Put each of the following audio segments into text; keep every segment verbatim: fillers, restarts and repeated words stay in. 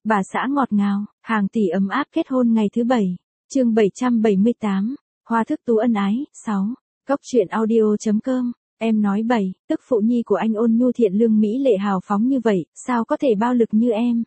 Bà xã ngọt ngào, hàng tỷ ấm áp kết hôn ngày thứ bảy. Chương bảy trăm bảy mươi tám. Hoa thức tú ân ái. sáu. Cốc truyện audio.com. Em nói bảy, tức phụ nhi của anh ôn nhu thiện lương mỹ lệ hào phóng như vậy, sao có thể bao lực như em?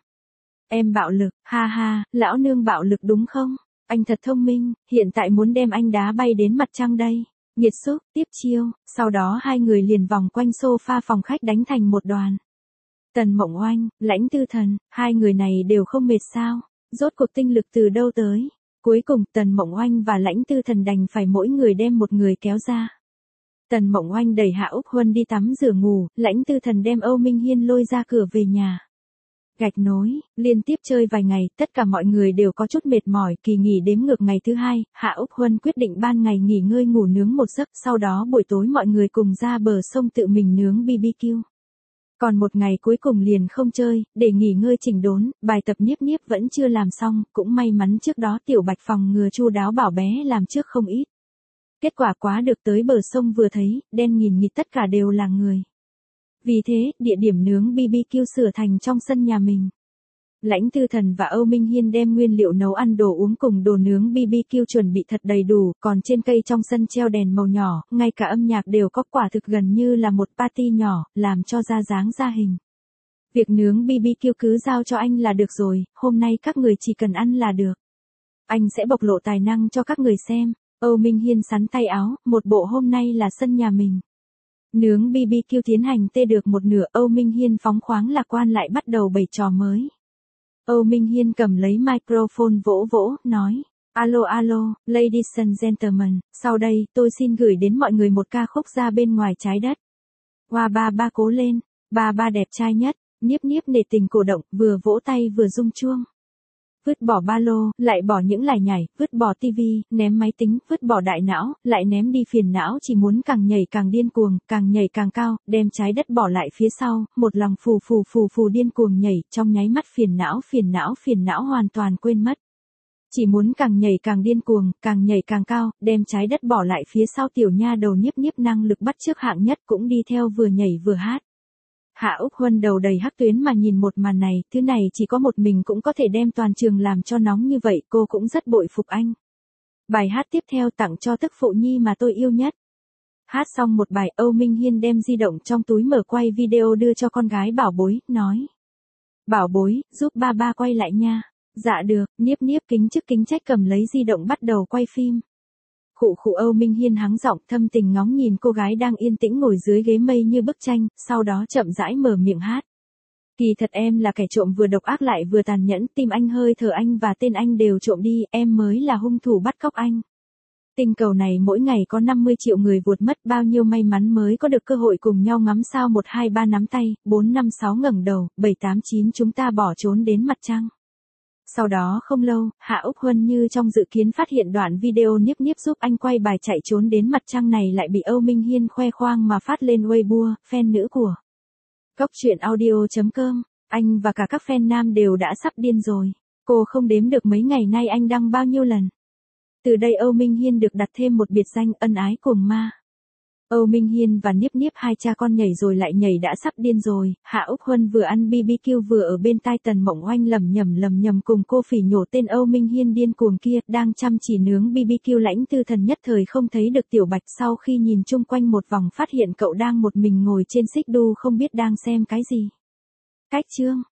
Em bạo lực, ha ha, lão nương bạo lực đúng không? Anh thật thông minh, hiện tại muốn đem anh đá bay đến mặt trăng đây. Nghiệt xúc, tiếp chiêu, sau đó hai người liền vòng quanh sofa phòng khách đánh thành một đoàn. Tần Mộng Oanh, Lãnh Tư Thần, hai người này đều không mệt sao? Rốt cuộc tinh lực từ đâu tới? Cuối cùng Tần Mộng Oanh và Lãnh Tư Thần đành phải mỗi người đem một người kéo ra. Tần Mộng Oanh đẩy Hạ Úc Huân đi tắm rửa ngủ, Lãnh Tư Thần đem Âu Minh Hiên lôi ra cửa về nhà. Gạch nối, liên tiếp chơi vài ngày, tất cả mọi người đều có chút mệt mỏi, kỳ nghỉ đếm ngược ngày thứ hai, Hạ Úc Huân quyết định ban ngày nghỉ ngơi ngủ nướng một giấc, sau đó buổi tối mọi người cùng ra bờ sông tự mình nướng bê bê kiu. Còn một ngày cuối cùng liền không chơi, để nghỉ ngơi chỉnh đốn, bài tập Niếp Niếp vẫn chưa làm xong, cũng may mắn trước đó Tiểu Bạch phòng ngừa chu đáo bảo bé làm trước không ít. Kết quả quá được tới bờ sông vừa thấy, đen nghìn nghịt tất cả đều là người. Vì thế, địa điểm nướng bê bê kiu sửa thành trong sân nhà mình. Lãnh Tư Thần và Âu Minh Hiên đem nguyên liệu nấu ăn đồ uống cùng đồ nướng bê bê kiu chuẩn bị thật đầy đủ, còn trên cây trong sân treo đèn màu nhỏ, ngay cả âm nhạc đều có, quả thực gần như là một party nhỏ, làm cho ra dáng ra hình. Việc nướng bê bê kiu cứ giao cho anh là được rồi, hôm nay các người chỉ cần ăn là được. Anh sẽ bộc lộ tài năng cho các người xem. Âu Minh Hiên sắn tay áo, một bộ hôm nay là sân nhà mình. Nướng bê bê kiu tiến hành tê được một nửa, Âu Minh Hiên phóng khoáng lạc quan lại bắt đầu bày trò mới. Âu Minh Hiên cầm lấy microphone vỗ vỗ, nói, alo alo, ladies and gentlemen, sau đây tôi xin gửi đến mọi người một ca khúc Ra Bên Ngoài Trái Đất. Hoa ba ba cố lên, ba ba đẹp trai nhất, Niếp Niếp nể tình cổ động, vừa vỗ tay vừa rung chuông. Vứt bỏ ba lô, lại bỏ những lải nhải, vứt bỏ tivi, ném máy tính, vứt bỏ đại não, lại ném đi phiền não, chỉ muốn càng nhảy càng điên cuồng, càng nhảy càng cao, đem trái đất bỏ lại phía sau, một lòng phù phù phù phù điên cuồng nhảy, trong nháy mắt phiền não phiền não phiền não hoàn toàn quên mất. Chỉ muốn càng nhảy càng điên cuồng, càng nhảy càng cao, đem trái đất bỏ lại phía sau. Tiểu nha đầu Niếp Niếp năng lực bắt chước hạng nhất cũng đi theo vừa nhảy vừa hát. Hạ Úc Huân đầu đầy hắc tuyến mà nhìn một màn này, thứ này chỉ có một mình cũng có thể đem toàn trường làm cho nóng như vậy, cô cũng rất bội phục anh. Bài hát tiếp theo tặng cho tức phụ nhi mà tôi yêu nhất. Hát xong một bài, Âu Minh Hiên đem di động trong túi mở quay video đưa cho con gái Bảo Bối, nói. Bảo Bối, giúp ba ba quay lại nha. Dạ được, Niếp Niếp kính chức kính trách cầm lấy di động bắt đầu quay phim. Khụ khụ Âu Minh Hiên hắng giọng thâm tình ngóng nhìn cô gái đang yên tĩnh ngồi dưới ghế mây như bức tranh, sau đó chậm rãi mở miệng hát. Kỳ thật em là kẻ trộm vừa độc ác lại vừa tàn nhẫn, tim anh hơi thở anh và tên anh đều trộm đi, em mới là hung thủ bắt cóc anh. Tinh cầu này mỗi ngày có năm mươi triệu người vụt mất, bao nhiêu may mắn mới có được cơ hội cùng nhau ngắm sao một hai ba nắm tay, bốn năm sáu ngẩng đầu, bảy tám chín chúng ta bỏ trốn đến mặt trăng. Sau đó không lâu, Hạ Úc Huân như trong dự kiến phát hiện đoạn video Niếp Niếp giúp anh quay bài chạy trốn đến mặt trăng này lại bị Âu Minh Hiên khoe khoang mà phát lên Weibo, fan nữ của Cốc truyện audio.com. Anh và cả các fan nam đều đã sắp điên rồi. Cô không đếm được mấy ngày nay anh đăng bao nhiêu lần. Từ đây Âu Minh Hiên được đặt thêm một biệt danh ân ái cuồng ma. Âu Minh Hiên và Niếp Niếp hai cha con nhảy rồi lại nhảy đã sắp điên rồi, Hạ Úc Huân vừa ăn bê bê kiu vừa ở bên tai Tần Mộng Oanh lầm nhầm lầm nhầm cùng cô phỉ nhổ tên Âu Minh Hiên điên cuồng kia, đang chăm chỉ nướng bê bê kiu. Lãnh Tư Thần nhất thời không thấy được Tiểu Bạch, sau khi nhìn chung quanh một vòng phát hiện cậu đang một mình ngồi trên xích đu không biết đang xem cái gì. Cách chương